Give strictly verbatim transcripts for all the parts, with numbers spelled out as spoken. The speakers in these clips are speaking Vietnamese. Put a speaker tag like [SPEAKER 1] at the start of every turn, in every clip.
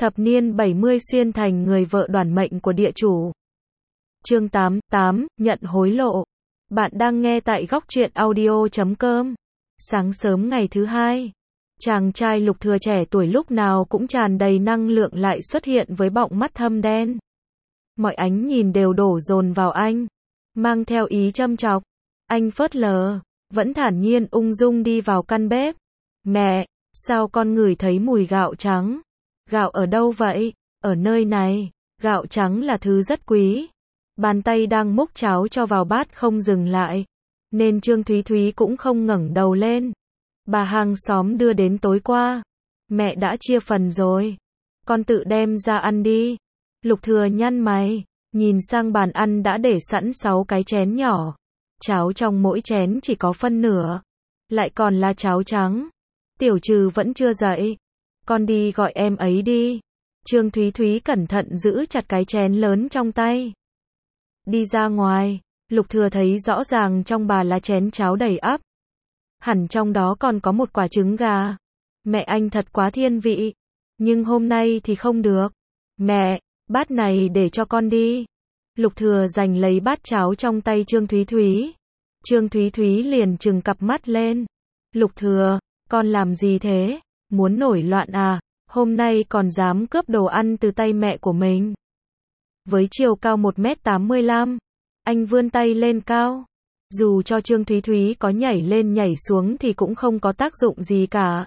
[SPEAKER 1] Thập niên bảy mươi xuyên thành người vợ đoản mệnh của địa chủ. Chương tám, tám, nhận hối lộ. Bạn đang nghe tại góc truyện audio chấm com. Sáng sớm ngày thứ hai, chàng trai Lục Thừa trẻ tuổi lúc nào cũng tràn đầy năng lượng lại xuất hiện với bọng mắt thâm đen. Mọi ánh nhìn đều đổ dồn vào anh, mang theo ý châm chọc. Anh phớt lờ, vẫn thản nhiên ung dung đi vào căn bếp. Mẹ, sao con ngửi thấy mùi gạo trắng? Gạo ở đâu vậy? Ở nơi này, gạo trắng là thứ rất quý. Bàn tay đang múc cháo cho vào bát không dừng lại, nên Trương Thúy Thúy cũng không ngẩng đầu lên. Bà hàng xóm đưa đến tối qua. Mẹ đã chia phần rồi. Con tự đem ra ăn đi. Lục Thừa nhăn mày, nhìn sang bàn ăn đã để sẵn sáu cái chén nhỏ. Cháo trong mỗi chén chỉ có phân nửa, lại còn là cháo trắng. Tiểu Trừ vẫn chưa dậy. Con đi gọi em ấy đi. Trương Thúy Thúy cẩn thận giữ chặt cái chén lớn trong tay. Đi ra ngoài, Lục Thừa thấy rõ ràng trong bà là chén cháo đầy ắp. Hẳn trong đó còn có một quả trứng gà. Mẹ anh thật quá thiên vị. Nhưng hôm nay thì không được. Mẹ, bát này để cho con đi. Lục Thừa giành lấy bát cháo trong tay Trương Thúy Thúy. Trương Thúy Thúy liền trừng cặp mắt lên. Lục Thừa, con làm gì thế? Muốn nổi loạn à? Hôm nay còn dám cướp đồ ăn từ tay mẹ của mình. Với chiều cao một mét tám mươi lăm, anh vươn tay lên cao. Dù cho Trương Thúy Thúy có nhảy lên nhảy xuống thì cũng không có tác dụng gì cả.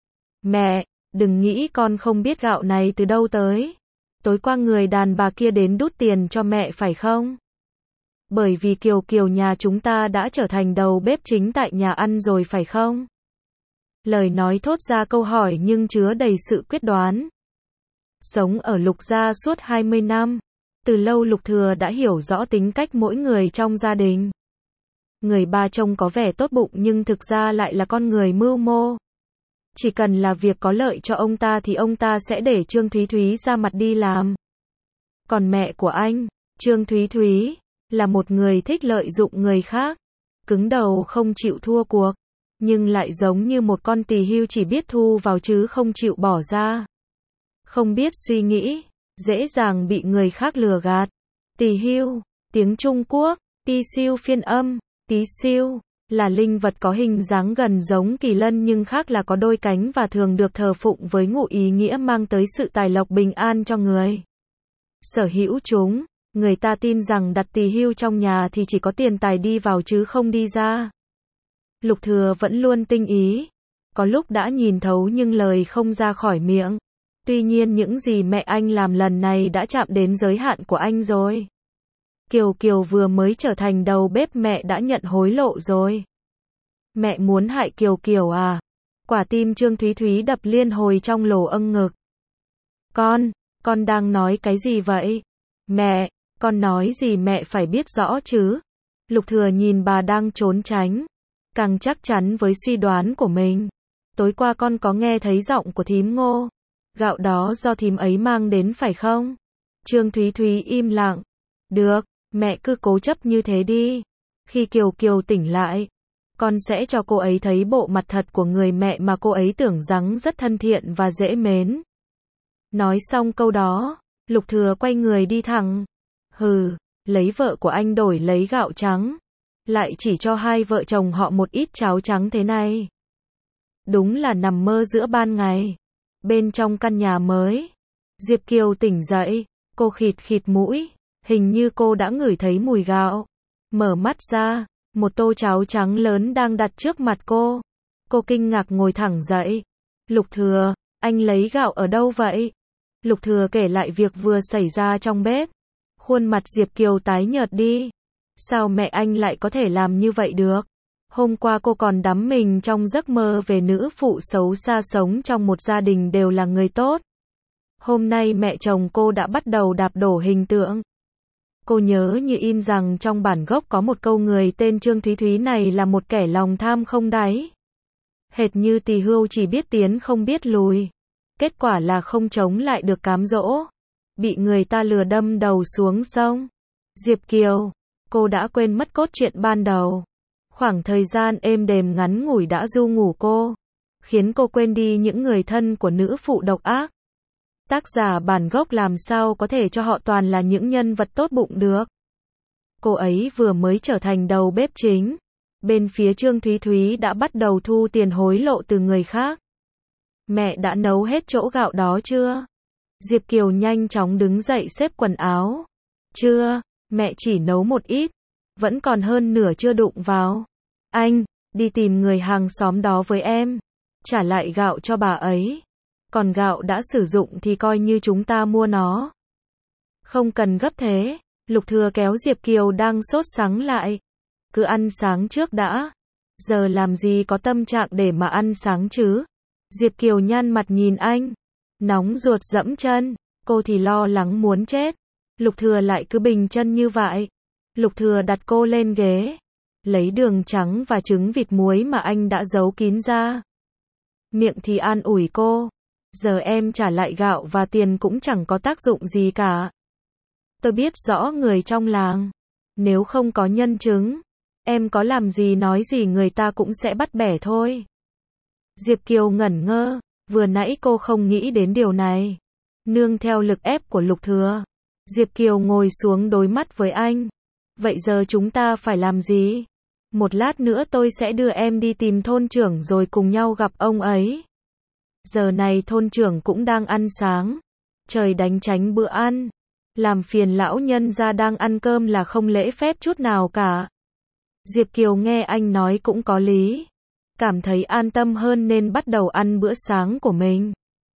[SPEAKER 1] Mẹ, đừng nghĩ con không biết gạo này từ đâu tới. Tối qua người đàn bà kia đến đút tiền cho mẹ phải không? Bởi vì Kiều Kiều nhà chúng ta đã trở thành đầu bếp chính tại nhà ăn rồi phải không? Lời nói thốt ra câu hỏi nhưng chứa đầy sự quyết đoán. Sống ở Lục gia suốt hai mươi năm, từ lâu Lục Thừa đã hiểu rõ tính cách mỗi người trong gia đình. Người ba trông có vẻ tốt bụng nhưng thực ra lại là con người mưu mô. Chỉ cần là việc có lợi cho ông ta thì ông ta sẽ để Trương Thúy Thúy ra mặt đi làm. Còn mẹ của anh, Trương Thúy Thúy, là một người thích lợi dụng người khác, cứng đầu không chịu thua cuộc, nhưng lại giống như một con tỳ hưu chỉ biết thu vào chứ không chịu bỏ ra. Không biết suy nghĩ, dễ dàng bị người khác lừa gạt. Tỳ hưu, tiếng Trung Quốc, pi siêu phiên âm, tí siêu, là linh vật có hình dáng gần giống kỳ lân nhưng khác là có đôi cánh và thường được thờ phụng với ngụ ý nghĩa mang tới sự tài lộc bình an cho người sở hữu chúng. Người ta tin rằng đặt tỳ hưu trong nhà thì chỉ có tiền tài đi vào chứ không đi ra. Lục Thừa vẫn luôn tinh ý, có lúc đã nhìn thấu nhưng lời không ra khỏi miệng. Tuy nhiên những gì mẹ anh làm lần này đã chạm đến giới hạn của anh rồi. Kiều Kiều vừa mới trở thành đầu bếp mẹ đã nhận hối lộ rồi. Mẹ muốn hại Kiều Kiều à? Quả tim Trương Thúy Thúy đập liên hồi trong lỗ âng ngực. Con, con đang nói cái gì vậy? Mẹ, con nói gì mẹ phải biết rõ chứ? Lục Thừa nhìn bà đang trốn tránh, càng chắc chắn với suy đoán của mình. Tối qua con có nghe thấy giọng của thím Ngô. Gạo đó do thím ấy mang đến phải không? Trương Thúy Thúy im lặng. Được, mẹ cứ cố chấp như thế đi. Khi Kiều Kiều tỉnh lại, con sẽ cho cô ấy thấy bộ mặt thật của người mẹ mà cô ấy tưởng rằng rất thân thiện và dễ mến. Nói xong câu đó, Lục Thừa quay người đi thẳng. Hừ, lấy vợ của anh đổi lấy gạo trắng, lại chỉ cho hai vợ chồng họ một ít cháo trắng thế này. Đúng là nằm mơ giữa ban ngày. Bên trong căn nhà mới, Diệp Kiều tỉnh dậy, cô khịt khịt mũi, hình như cô đã ngửi thấy mùi gạo. Mở mắt ra, một tô cháo trắng lớn đang đặt trước mặt cô. Cô kinh ngạc ngồi thẳng dậy. Lục Thừa, anh lấy gạo ở đâu vậy? Lục Thừa kể lại việc vừa xảy ra trong bếp. Khuôn mặt Diệp Kiều tái nhợt đi. Sao mẹ anh lại có thể làm như vậy được? Hôm qua cô còn đắm mình trong giấc mơ về nữ phụ xấu xa sống trong một gia đình đều là người tốt. Hôm nay mẹ chồng cô đã bắt đầu đạp đổ hình tượng. Cô nhớ như in rằng trong bản gốc có một câu người tên Trương Thúy Thúy này là một kẻ lòng tham không đáy. Hệt như tỳ hưu chỉ biết tiến không biết lùi. Kết quả là không chống lại được cám dỗ. Bị người ta lừa đâm đầu xuống sông. Diệp Kiều, cô đã quên mất cốt truyện ban đầu. Khoảng thời gian êm đềm ngắn ngủi đã du ngủ cô, khiến cô quên đi những người thân của nữ phụ độc ác. Tác giả bản gốc làm sao có thể cho họ toàn là những nhân vật tốt bụng được. Cô ấy vừa mới trở thành đầu bếp chính. Bên phía Trương Thúy Thúy đã bắt đầu thu tiền hối lộ từ người khác. Mẹ đã nấu hết chỗ gạo đó chưa? Diệp Kiều nhanh chóng đứng dậy xếp quần áo. Chưa, mẹ chỉ nấu một ít. Vẫn còn hơn nửa chưa đụng vào. Anh, đi tìm người hàng xóm đó với em. Trả lại gạo cho bà ấy. Còn gạo đã sử dụng thì coi như chúng ta mua nó. Không cần gấp thế. Lục Thừa kéo Diệp Kiều đang sốt sắng lại. Cứ ăn sáng trước đã. Giờ làm gì có tâm trạng để mà ăn sáng chứ? Diệp Kiều nhăn mặt nhìn anh. Nóng ruột dẫm chân. Cô thì lo lắng muốn chết. Lục Thừa lại cứ bình chân như vậy. Lục Thừa đặt cô lên ghế. Lấy đường trắng và trứng vịt muối mà anh đã giấu kín ra. Miệng thì an ủi cô. Giờ em trả lại gạo và tiền cũng chẳng có tác dụng gì cả. Tôi biết rõ người trong làng. Nếu không có nhân chứng, em có làm gì nói gì người ta cũng sẽ bắt bẻ thôi. Diệp Kiều ngẩn ngơ. Vừa nãy cô không nghĩ đến điều này. Nương theo lực ép của Lục Thừa, Diệp Kiều ngồi xuống đối mắt với anh. Vậy giờ chúng ta phải làm gì? Một lát nữa tôi sẽ đưa em đi tìm thôn trưởng rồi cùng nhau gặp ông ấy. Giờ này thôn trưởng cũng đang ăn sáng. Trời đánh tránh bữa ăn. Làm phiền lão nhân gia đang ăn cơm là không lễ phép chút nào cả. Diệp Kiều nghe anh nói cũng có lý. Cảm thấy an tâm hơn nên bắt đầu ăn bữa sáng của mình.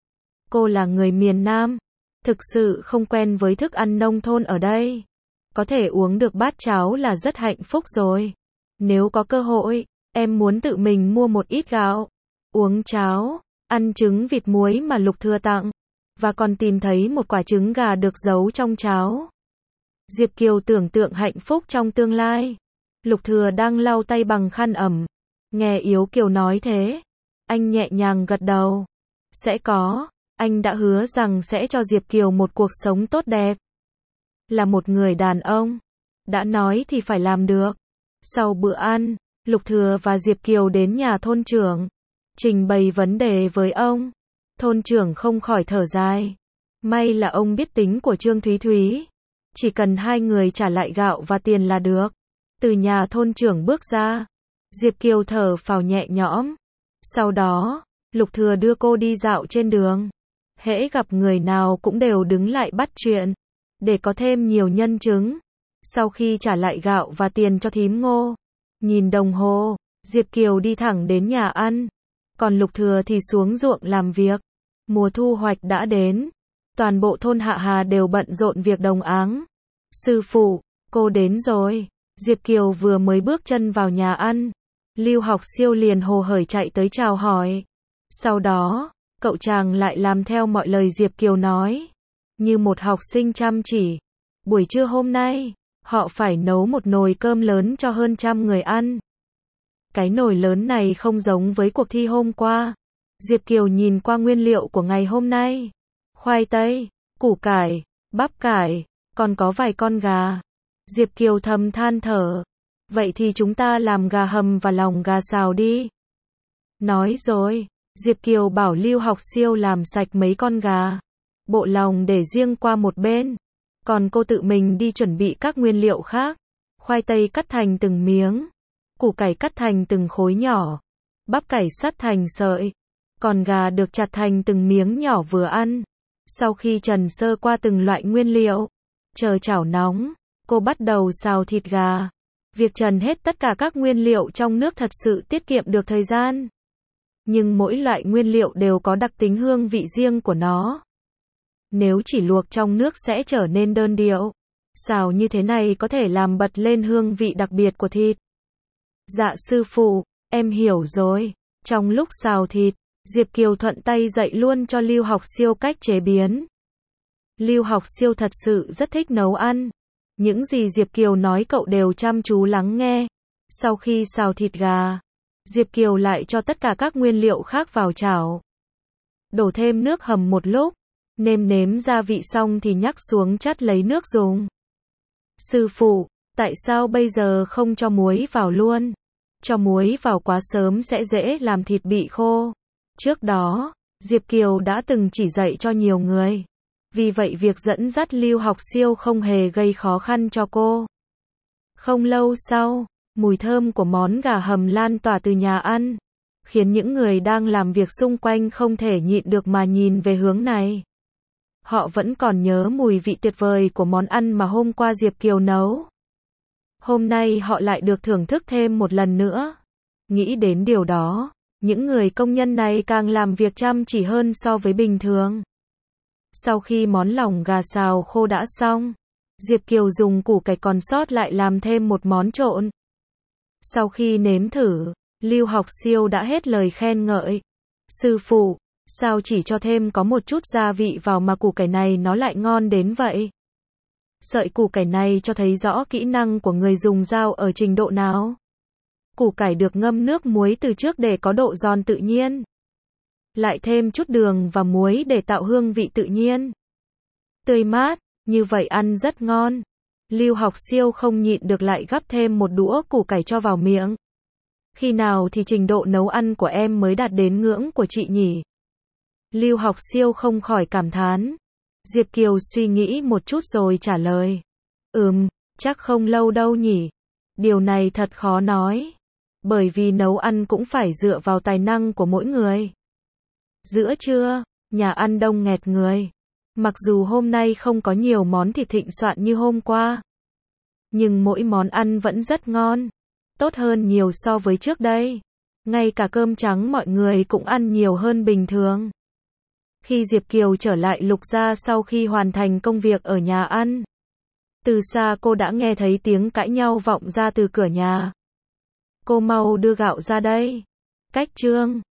[SPEAKER 1] Cô là người miền Nam. Thực sự không quen với thức ăn nông thôn ở đây. Có thể uống được bát cháo là rất hạnh phúc rồi. Nếu có cơ hội, em muốn tự mình mua một ít gạo. Uống cháo, ăn trứng vịt muối mà Lục Thừa tặng. Và còn tìm thấy một quả trứng gà được giấu trong cháo. Diệp Kiều tưởng tượng hạnh phúc trong tương lai. Lục Thừa đang lau tay bằng khăn ẩm. Nghe Yếu Kiều nói thế, anh nhẹ nhàng gật đầu. Sẽ có, anh đã hứa rằng sẽ cho Diệp Kiều một cuộc sống tốt đẹp. Là một người đàn ông, đã nói thì phải làm được. Sau bữa ăn, Lục Thừa và Diệp Kiều đến nhà thôn trưởng, trình bày vấn đề với ông. Thôn trưởng không khỏi thở dài. May là ông biết tính của Trương Thúy Thúy. Chỉ cần hai người trả lại gạo và tiền là được. Từ nhà thôn trưởng bước ra, Diệp Kiều thở phào nhẹ nhõm. Sau đó, Lục Thừa đưa cô đi dạo trên đường. Hễ gặp người nào cũng đều đứng lại bắt chuyện, để có thêm nhiều nhân chứng. Sau khi trả lại gạo và tiền cho thím Ngô, nhìn đồng hồ, Diệp Kiều đi thẳng đến nhà ăn. Còn Lục Thừa thì xuống ruộng làm việc. Mùa thu hoạch đã đến. Toàn bộ thôn Hạ Hà đều bận rộn việc đồng áng. Sư phụ, cô đến rồi. Diệp Kiều vừa mới bước chân vào nhà ăn. Lưu Học Siêu liền hồ hởi chạy tới chào hỏi. Sau đó, cậu chàng lại làm theo mọi lời Diệp Kiều nói. Như một học sinh chăm chỉ. Buổi trưa hôm nay, họ phải nấu một nồi cơm lớn cho hơn trăm người ăn. Cái nồi lớn này không giống với cuộc thi hôm qua. Diệp Kiều nhìn qua nguyên liệu của ngày hôm nay. Khoai tây, củ cải, bắp cải, còn có vài con gà. Diệp Kiều thầm than thở. Vậy thì chúng ta làm gà hầm và lòng gà xào đi. Nói rồi, Diệp Kiều bảo Lưu Học Siêu làm sạch mấy con gà. Bộ lòng để riêng qua một bên. Còn cô tự mình đi chuẩn bị các nguyên liệu khác. Khoai tây cắt thành từng miếng. Củ cải cắt thành từng khối nhỏ. Bắp cải sắt thành sợi. Còn gà được chặt thành từng miếng nhỏ vừa ăn. Sau khi trần sơ qua từng loại nguyên liệu, chờ chảo nóng, cô bắt đầu xào thịt gà. Việc trần hết tất cả các nguyên liệu trong nước thật sự tiết kiệm được thời gian. Nhưng mỗi loại nguyên liệu đều có đặc tính hương vị riêng của nó. Nếu chỉ luộc trong nước sẽ trở nên đơn điệu. Xào như thế này có thể làm bật lên hương vị đặc biệt của thịt. Dạ sư phụ, em hiểu rồi. Trong lúc xào thịt, Diệp Kiều thuận tay dạy luôn cho Lưu Học Siêu cách chế biến. Lưu Học Siêu thật sự rất thích nấu ăn. Những gì Diệp Kiều nói cậu đều chăm chú lắng nghe. Sau khi xào thịt gà, Diệp Kiều lại cho tất cả các nguyên liệu khác vào chảo. Đổ thêm nước hầm một lúc, nêm nếm gia vị xong thì nhắc xuống chắt lấy nước dùng. Sư phụ, tại sao bây giờ không cho muối vào luôn? Cho muối vào quá sớm sẽ dễ làm thịt bị khô. Trước đó, Diệp Kiều đã từng chỉ dạy cho nhiều người. Vì vậy việc dẫn dắt Lưu Học Siêu không hề gây khó khăn cho cô. Không lâu sau, mùi thơm của món gà hầm lan tỏa từ nhà ăn, khiến những người đang làm việc xung quanh không thể nhịn được mà nhìn về hướng này. Họ vẫn còn nhớ mùi vị tuyệt vời của món ăn mà hôm qua Diệp Kiều nấu. Hôm nay họ lại được thưởng thức thêm một lần nữa. Nghĩ đến điều đó, những người công nhân này càng làm việc chăm chỉ hơn so với bình thường. Sau khi món lòng gà xào khô đã xong, Diệp Kiều dùng củ cải còn sót lại làm thêm một món trộn. Sau khi nếm thử, Lưu Học Siêu đã hết lời khen ngợi. Sư phụ, sao chỉ cho thêm có một chút gia vị vào mà củ cải này nó lại ngon đến vậy? Sợi củ cải này cho thấy rõ kỹ năng của người dùng dao ở trình độ nào. Củ cải được ngâm nước muối từ trước để có độ giòn tự nhiên. Lại thêm chút đường và muối để tạo hương vị tự nhiên. Tươi mát, như vậy ăn rất ngon. Lưu Học Siêu không nhịn được lại gắp thêm một đũa củ cải cho vào miệng. Khi nào thì trình độ nấu ăn của em mới đạt đến ngưỡng của chị nhỉ? Lưu Học Siêu không khỏi cảm thán. Diệp Kiều suy nghĩ một chút rồi trả lời. Ừm, chắc không lâu đâu nhỉ. Điều này thật khó nói. Bởi vì nấu ăn cũng phải dựa vào tài năng của mỗi người. Giữa trưa, nhà ăn đông nghẹt người. Mặc dù hôm nay không có nhiều món thịt thịnh soạn như hôm qua, nhưng mỗi món ăn vẫn rất ngon. Tốt hơn nhiều so với trước đây. Ngay cả cơm trắng mọi người cũng ăn nhiều hơn bình thường. Khi Diệp Kiều trở lại Lục gia sau khi hoàn thành công việc ở nhà ăn, từ xa cô đã nghe thấy tiếng cãi nhau vọng ra từ cửa nhà. Cô mau đưa gạo ra đây. Cách Trương.